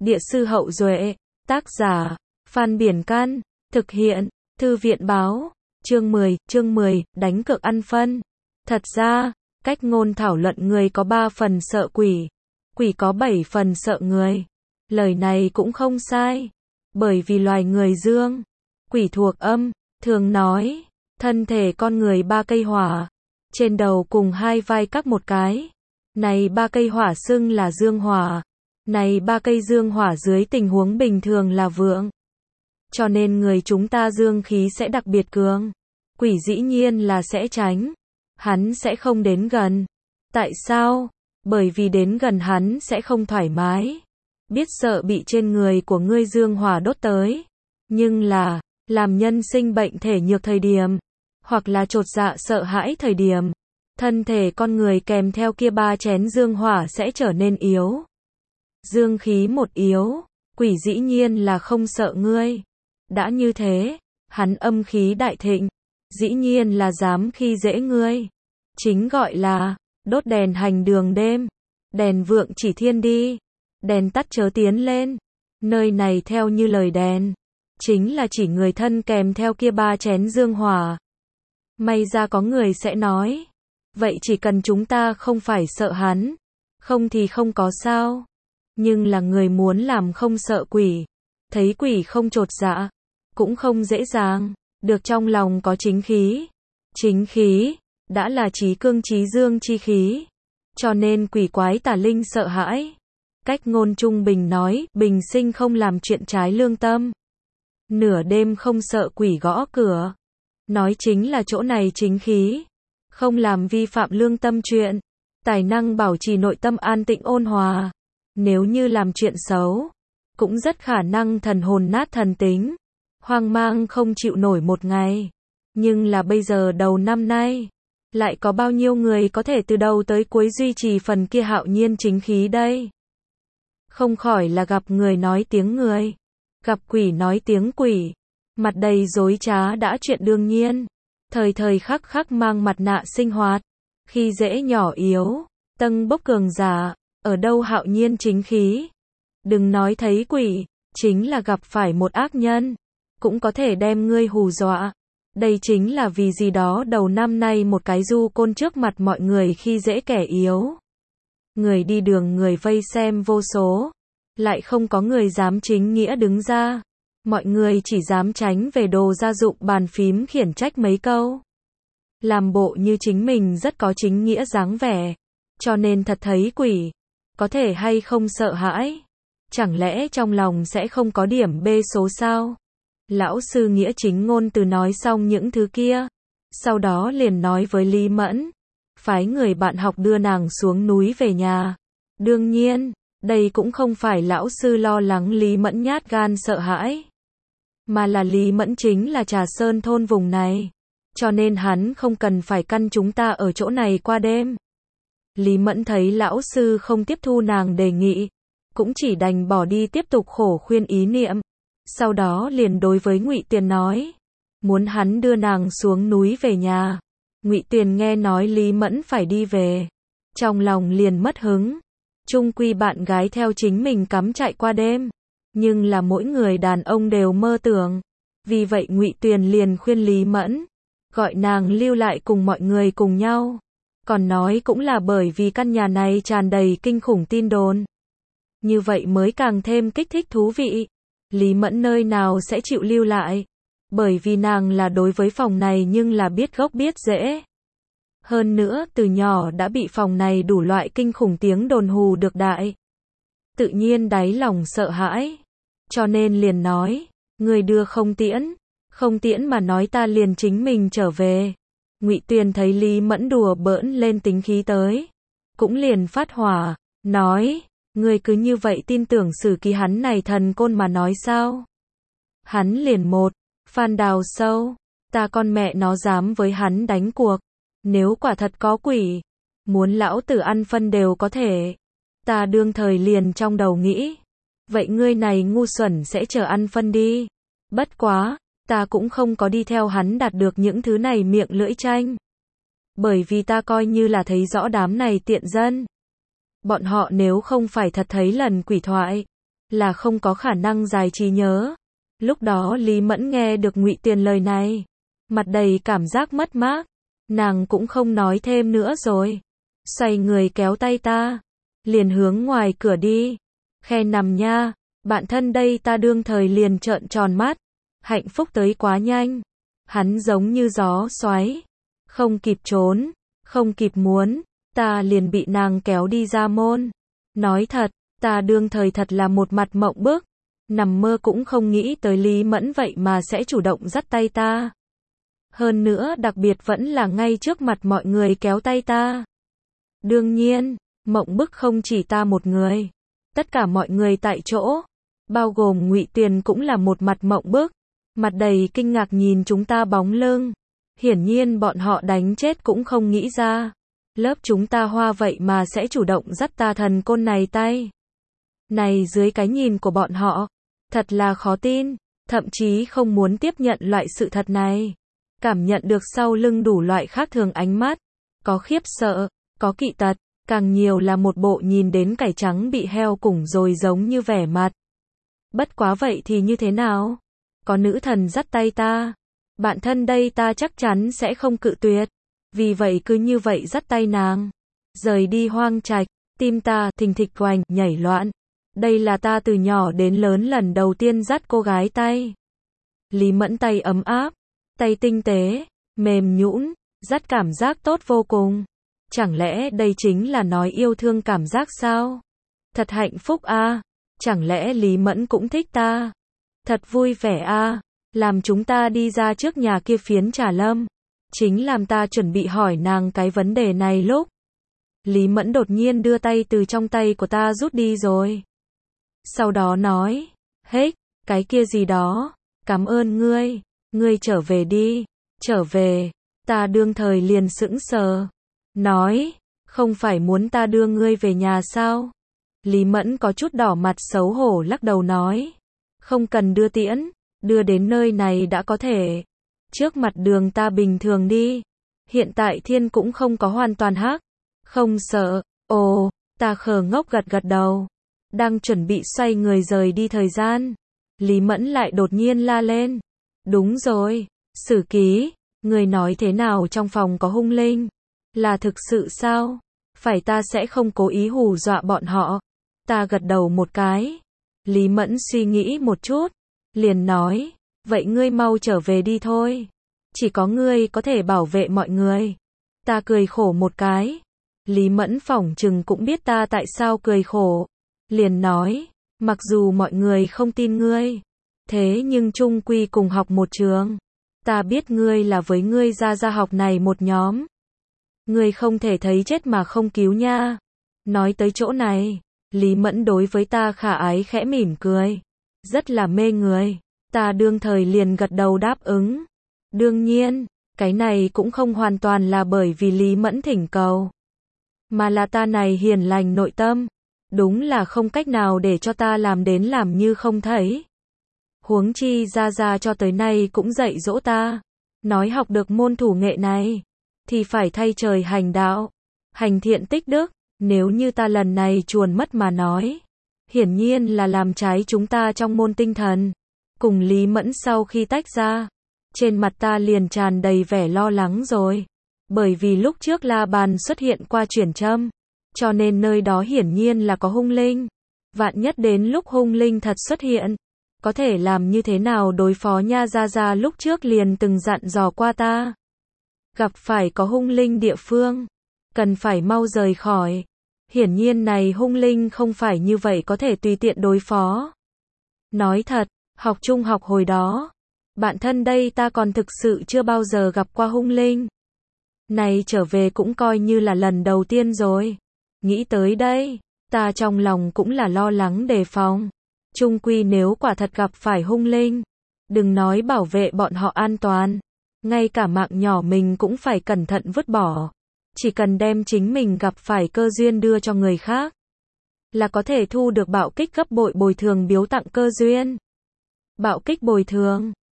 Địa sư Hậu Duệ, tác giả, Phan Biển Căn, thực hiện, Thư viện Báo, chương 10, đánh cược ăn phân. Thật ra, cách ngôn thảo luận người có 3 phần sợ quỷ, quỷ có 7 phần sợ người. Lời này cũng không sai, bởi vì loài người dương, quỷ thuộc âm, thường nói, thân thể con người 3 cây hỏa, trên đầu cùng 2 vai các một cái. Này 3 cây hỏa xưng là dương hỏa, này 3 cây dương hỏa dưới tình huống bình thường là vượng. Cho nên người chúng ta dương khí sẽ đặc biệt cường. Quỷ dĩ nhiên là sẽ tránh, hắn sẽ không đến gần. Tại sao? Bởi vì đến gần hắn sẽ không thoải mái, biết sợ bị trên người của ngươi dương hỏa đốt tới. Nhưng là, làm nhân sinh bệnh thể nhược thời điểm, hoặc là chột dạ sợ hãi thời điểm, thân thể con người kèm theo kia 3 chén dương hỏa sẽ trở nên yếu. Dương khí một yếu, quỷ dĩ nhiên là không sợ ngươi. Đã như thế, hắn âm khí đại thịnh, dĩ nhiên là dám khi dễ ngươi. Chính gọi là, đốt đèn hành đường đêm, đèn vượng chỉ thiên đi, đèn tắt chớ tiến lên. Nơi này theo như lời đèn, chính là chỉ người thân kèm theo kia 3 chén dương hỏa. May ra có người sẽ nói, vậy chỉ cần chúng ta không phải sợ hắn, không thì không có sao. Nhưng là người muốn làm không sợ quỷ, thấy quỷ không chột dạ, cũng không dễ dàng, được trong lòng có chính khí. Chính khí, đã là trí cương trí dương chi khí. Cho nên quỷ quái tà linh sợ hãi. Cách ngôn trung bình nói, bình sinh không làm chuyện trái lương tâm. Nửa đêm không sợ quỷ gõ cửa. Nói chính là chỗ này chính khí. Không làm vi phạm lương tâm chuyện. Tài năng bảo trì nội tâm an tịnh ôn hòa. Nếu như làm chuyện xấu, cũng rất khả năng thần hồn nát thần tính, hoang mang không chịu nổi một ngày. Nhưng là bây giờ đầu năm nay, lại có bao nhiêu người có thể từ đầu tới cuối duy trì phần kia hạo nhiên chính khí đây? Không khỏi là gặp người nói tiếng người, gặp quỷ nói tiếng quỷ, mặt đầy dối trá đã chuyện đương nhiên, thời thời khắc khắc mang mặt nạ sinh hoạt, khi dễ nhỏ yếu, tâng bốc cường giả. Ở đâu hạo nhiên chính khí? Đừng nói thấy quỷ, chính là gặp phải một ác nhân, cũng có thể đem ngươi hù dọa. Đây chính là vì gì đó đầu năm nay một cái du côn trước mặt mọi người khi dễ kẻ yếu. Người đi đường người vây xem vô số, lại không có người dám chính nghĩa đứng ra. Mọi người chỉ dám tránh về đồ gia dụng bàn phím khiển trách mấy câu. Làm bộ như chính mình rất có chính nghĩa dáng vẻ. Cho nên thật thấy quỷ, có thể hay không sợ hãi? Chẳng lẽ trong lòng sẽ không có điểm bê số sao? Lão sư nghĩa chính ngôn từ nói xong những thứ kia, sau đó liền nói với Lý Mẫn, phái người bạn học đưa nàng xuống núi về nhà. Đương nhiên, đây cũng không phải lão sư lo lắng Lý Mẫn nhát gan sợ hãi, mà là Lý Mẫn chính là Trà Sơn thôn vùng này, cho nên hắn không cần phải căn chúng ta ở chỗ này qua đêm. Lý Mẫn thấy lão sư không tiếp thu nàng đề nghị, cũng chỉ đành bỏ đi tiếp tục khổ khuyên ý niệm. Sau đó liền đối với Ngụy Tiền nói, muốn hắn đưa nàng xuống núi về nhà. Ngụy Tiền nghe nói Lý Mẫn phải đi về, trong lòng liền mất hứng. Chung quy bạn gái theo chính mình cắm trại qua đêm, nhưng là mỗi người đàn ông đều mơ tưởng. Vì vậy Ngụy Tiền liền khuyên Lý Mẫn, gọi nàng lưu lại cùng mọi người cùng nhau. Còn nói cũng là bởi vì căn nhà này tràn đầy kinh khủng tin đồn. Như vậy mới càng thêm kích thích thú vị. Lý Mẫn nơi nào sẽ chịu lưu lại? Bởi vì nàng là đối với phòng này nhưng là biết gốc biết rễ. Hơn nữa từ nhỏ đã bị phòng này đủ loại kinh khủng tiếng đồn hù được đại. Tự nhiên đáy lòng sợ hãi. Cho nên liền nói, người đưa không tiễn mà nói ta liền chính mình trở về. Ngụy Tiền thấy Lý Mẫn đùa bỡn lên tính khí tới, cũng liền phát hỏa, nói, ngươi cứ như vậy tin tưởng Sử Ký hắn này thần côn mà nói sao? Hắn liền Phan đào sâu, ta con mẹ nó dám với hắn đánh cuộc, nếu quả thật có quỷ, muốn lão tử ăn phân đều có thể. Ta đương thời liền trong đầu nghĩ, vậy ngươi này ngu xuẩn sẽ chờ ăn phân đi. Bất quá, ta cũng không có đi theo hắn đạt được những thứ này miệng lưỡi tranh. Bởi vì ta coi như là thấy rõ đám này tiện dân. Bọn họ nếu không phải thật thấy lần quỷ thoại, là không có khả năng dài trí nhớ. Lúc đó Lý Mẫn nghe được Ngụy Tuyền lời này, mặt đầy cảm giác mất mát, nàng cũng không nói thêm nữa rồi, xoay người kéo tay ta, liền hướng ngoài cửa đi. Khe nằm nha, bạn thân đây ta đương thời liền trợn tròn mắt, hạnh phúc tới quá nhanh, hắn giống như gió xoáy, không kịp trốn, không kịp muốn, ta liền bị nàng kéo đi ra môn. Nói thật, ta đương thời thật là một mặt mộng bức, nằm mơ cũng không nghĩ tới Lý Mẫn vậy mà sẽ chủ động dắt tay ta. Hơn nữa đặc biệt vẫn là ngay trước mặt mọi người kéo tay ta. Đương nhiên, mộng bức không chỉ ta một người, tất cả mọi người tại chỗ, bao gồm Ngụy Tuyền cũng là một mặt mộng bức, mặt đầy kinh ngạc nhìn chúng ta bóng lưng. Hiển nhiên bọn họ đánh chết cũng không nghĩ ra, lớp chúng ta Hoa vậy mà sẽ chủ động dắt ta thần côn này tay. Này dưới cái nhìn của bọn họ, thật là khó tin, thậm chí không muốn tiếp nhận loại sự thật này. Cảm nhận được sau lưng đủ loại khác thường ánh mắt, có khiếp sợ, có kỵ tật, càng nhiều là một bộ nhìn đến cải trắng bị heo củng rồi giống như vẻ mặt. Bất quá vậy thì như thế nào? Có nữ thần dắt tay ta, bạn thân đây ta chắc chắn sẽ không cự tuyệt. Vì vậy cứ như vậy dắt tay nàng, rời đi Hoang Trạch, tim ta thình thịch oành, nhảy loạn. Đây là ta từ nhỏ đến lớn lần đầu tiên dắt cô gái tay. Lý Mẫn tay ấm áp, tay tinh tế, mềm nhũn, dắt cảm giác tốt vô cùng. Chẳng lẽ đây chính là nói yêu thương cảm giác sao? Thật hạnh phúc a. Chẳng lẽ Lý Mẫn cũng thích ta? Thật vui vẻ a. Làm chúng ta đi ra trước nhà kia phiến trà lâm. Chính làm ta chuẩn bị hỏi nàng cái vấn đề này lúc Lý Mẫn đột nhiên đưa tay từ trong tay của ta rút đi rồi. Sau đó nói, hết, cái kia gì đó, cảm ơn ngươi, ngươi trở về đi, trở về. Ta đương thời liền sững sờ, nói, không phải muốn ta đưa ngươi về nhà sao? Lý Mẫn có chút đỏ mặt xấu hổ lắc đầu nói, không cần đưa tiễn, đưa đến nơi này đã có thể. Trước mặt đường ta bình thường đi, hiện tại thiên cũng không có hoàn toàn hắc, không sợ. Ồ, ta khờ ngốc gật gật đầu, đang chuẩn bị xoay người rời đi thời gian, Lý Mẫn lại đột nhiên la lên, đúng rồi, Sử Ký, người nói thế nào trong phòng có hung linh, là thực sự sao? Phải ta sẽ không cố ý hù dọa bọn họ. Ta gật đầu một cái, Lý Mẫn suy nghĩ một chút, liền nói, vậy ngươi mau trở về đi thôi, chỉ có ngươi có thể bảo vệ mọi người. Ta cười khổ một cái, Lý Mẫn phỏng chừng cũng biết ta tại sao cười khổ, liền nói, mặc dù mọi người không tin ngươi, thế nhưng chung quy cùng học một trường, ta biết ngươi là với ngươi ra học này một nhóm, ngươi không thể thấy chết mà không cứu nha. Nói tới chỗ này, Lý Mẫn đối với ta khả ái khẽ mỉm cười, rất là mê người. Ta đương thời liền gật đầu đáp ứng. Đương nhiên, cái này cũng không hoàn toàn là bởi vì Lý Mẫn thỉnh cầu, mà là ta này hiền lành nội tâm, đúng là không cách nào để cho ta làm đến làm như không thấy. Huống chi ra cho tới nay cũng dạy dỗ ta, nói học được môn thủ nghệ này, thì phải thay trời hành đạo, hành thiện tích đức. Nếu như ta lần này chuồn mất mà nói, hiển nhiên là làm trái chúng ta trong môn tinh thần. Cùng Lý Mẫn sau khi tách ra, trên mặt ta liền tràn đầy vẻ lo lắng rồi. Bởi vì lúc trước La Bàn xuất hiện qua chuyển châm, cho nên nơi đó hiển nhiên là có hung linh. Vạn nhất đến lúc hung linh thật xuất hiện, có thể làm như thế nào đối phó nha. Ra lúc trước liền từng dặn dò qua ta. Gặp phải có hung linh địa phương, cần phải mau rời khỏi. Hiển nhiên này hung linh không phải như vậy có thể tùy tiện đối phó. Nói thật, học trung học hồi đó, bạn thân đây ta còn thực sự chưa bao giờ gặp qua hung linh. Này trở về cũng coi như là lần đầu tiên rồi. Nghĩ tới đây, ta trong lòng cũng là lo lắng đề phòng. Chung quy nếu quả thật gặp phải hung linh, đừng nói bảo vệ bọn họ an toàn, ngay cả mạng nhỏ mình cũng phải cẩn thận vứt bỏ. Chỉ cần đem chính mình gặp phải cơ duyên đưa cho người khác, là có thể thu được bạo kích gấp bội bồi thường biếu tặng cơ duyên. Bạo kích bồi thường